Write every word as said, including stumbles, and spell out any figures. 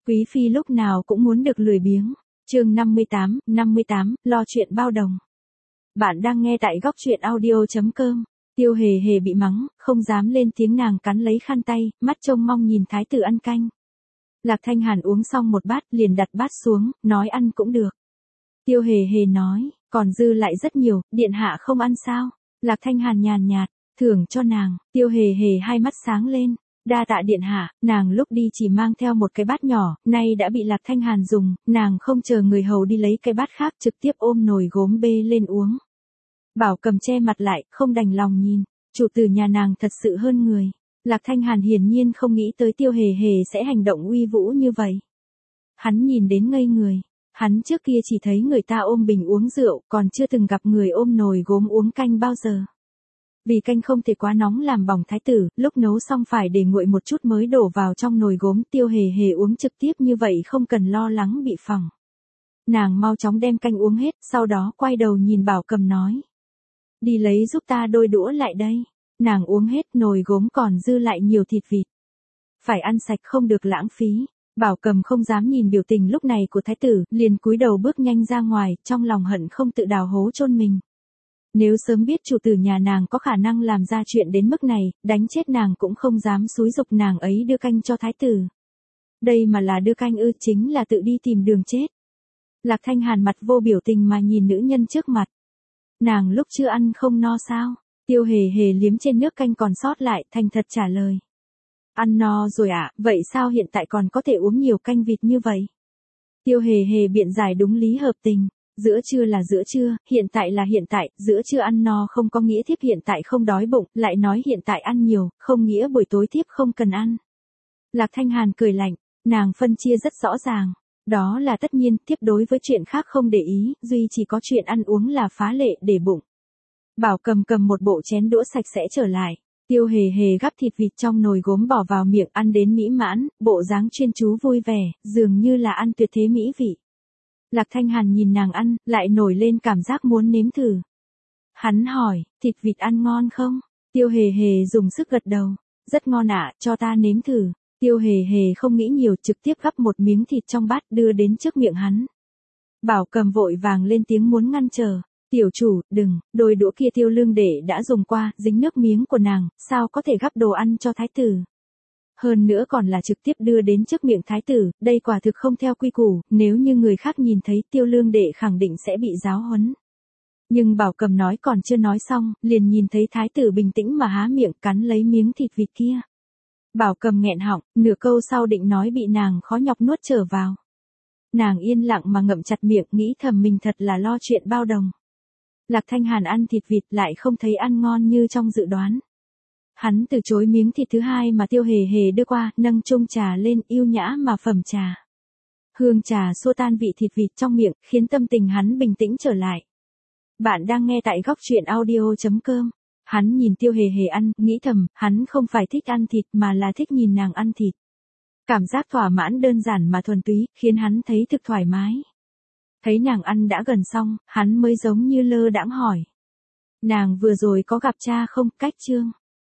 Quý phi lúc nào cũng muốn được lười biếng. Chương năm mươi tám, năm mươi tám, lo chuyện bao đồng. Bạn đang nghe tại góc truyện audio chấm com. Tiêu Hề Hề bị mắng, không dám lên tiếng, nàng cắn lấy khăn tay, mắt trông mong nhìn thái tử ăn canh. Lạc Thanh Hàn uống xong một bát liền đặt bát xuống, nói ăn cũng được. Tiêu Hề Hề nói, còn dư lại rất nhiều, điện hạ không ăn sao? Lạc Thanh Hàn nhàn nhạt, thưởng cho nàng. Tiêu Hề Hề hai mắt sáng lên. Đa tạ điện hạ. Nàng lúc đi chỉ mang theo một cái bát nhỏ, nay đã bị Lạc Thanh Hàn dùng, nàng không chờ người hầu đi lấy cái bát khác, trực tiếp ôm nồi gốm bê lên uống. Bảo Cầm che mặt lại, không đành lòng nhìn, chủ tử nhà nàng thật sự hơn người. Lạc Thanh Hàn hiển nhiên không nghĩ tới Tiêu Hề Hề sẽ hành động uy vũ như vậy. Hắn nhìn đến ngây người, hắn trước kia chỉ thấy người ta ôm bình uống rượu, còn chưa từng gặp người ôm nồi gốm uống canh bao giờ. Vì canh không thể quá nóng làm bỏng thái tử, lúc nấu xong phải để nguội một chút mới đổ vào trong nồi gốm. Tiêu Hề Hề uống trực tiếp như vậy không cần lo lắng bị phỏng. Nàng mau chóng đem canh uống hết, sau đó quay đầu nhìn Bảo Cầm nói. Đi lấy giúp ta đôi đũa lại đây. Nàng uống hết, nồi gốm còn dư lại nhiều thịt vịt. Phải ăn sạch không được lãng phí. Bảo Cầm không dám nhìn biểu tình lúc này của thái tử, liền cúi đầu bước nhanh ra ngoài, trong lòng hận không tự đào hố chôn mình. Nếu sớm biết chủ tử nhà nàng có khả năng làm ra chuyện đến mức này, đánh chết nàng cũng không dám xúi giục nàng ấy đưa canh cho thái tử. Đây mà là đưa canh ư, chính là tự đi tìm đường chết. Lạc Thanh Hàn mặt vô biểu tình mà nhìn nữ nhân trước mặt. Nàng lúc chưa ăn không no sao? Tiêu Hề Hề liếm trên nước canh còn sót lại, thành thật trả lời. Ăn no rồi ạ, à, vậy sao hiện tại còn có thể uống nhiều canh vịt như vậy? Tiêu Hề Hề biện giải đúng lý hợp tình. Giữa trưa là giữa trưa, hiện tại là hiện tại, giữa trưa ăn no không có nghĩa thiếp hiện tại không đói bụng, lại nói hiện tại ăn nhiều, không nghĩa buổi tối thiếp không cần ăn. Lạc Thanh Hàn cười lạnh, nàng phân chia rất rõ ràng. Đó là tất nhiên, thiếp đối với chuyện khác không để ý, duy chỉ có chuyện ăn uống là phá lệ để bụng. Bảo Cầm cầm một bộ chén đũa sạch sẽ trở lại. Tiêu Hề Hề gắp thịt vịt trong nồi gốm bỏ vào miệng ăn đến mỹ mãn, bộ dáng chuyên chú vui vẻ, dường như là ăn tuyệt thế mỹ vị. Lạc Thanh Hàn nhìn nàng ăn, lại nổi lên cảm giác muốn nếm thử. Hắn hỏi, thịt vịt ăn ngon không? Tiêu Hề Hề dùng sức gật đầu. Rất ngon ạ, cho ta nếm thử. Tiêu Hề Hề không nghĩ nhiều, trực tiếp gắp một miếng thịt trong bát đưa đến trước miệng hắn. Bảo Cầm vội vàng lên tiếng muốn ngăn trở. Tiểu chủ, đừng, đôi đũa kia Tiêu Lương Đệ đã dùng qua, dính nước miếng của nàng, sao có thể gắp đồ ăn cho thái tử? Hơn nữa còn là trực tiếp đưa đến trước miệng thái tử, đây quả thực không theo quy củ, nếu như người khác nhìn thấy Tiêu Lương Đệ khẳng định sẽ bị giáo huấn. Nhưng Bảo Cầm nói còn chưa nói xong, liền nhìn thấy thái tử bình tĩnh mà há miệng cắn lấy miếng thịt vịt kia. Bảo Cầm nghẹn họng, nửa câu sau định nói bị nàng khó nhọc nuốt trở vào. Nàng yên lặng mà ngậm chặt miệng, nghĩ thầm mình thật là lo chuyện bao đồng. Lạc Thanh Hàn ăn thịt vịt lại không thấy ăn ngon như trong dự đoán. Hắn từ chối miếng thịt thứ hai mà Tiêu Hề Hề đưa qua, nâng chung trà lên, yêu nhã mà phẩm trà. Hương trà xua tan vị thịt vịt trong miệng, khiến tâm tình hắn bình tĩnh trở lại. Bạn đang nghe tại góc truyện audio chấm com. Hắn nhìn Tiêu Hề Hề ăn, nghĩ thầm, hắn không phải thích ăn thịt mà là thích nhìn nàng ăn thịt. Cảm giác thỏa mãn đơn giản mà thuần túy, khiến hắn thấy thực thoải mái. Thấy nàng ăn đã gần xong, hắn mới giống như lơ đãng hỏi. Nàng vừa rồi có gặp cha không? Cách Trương.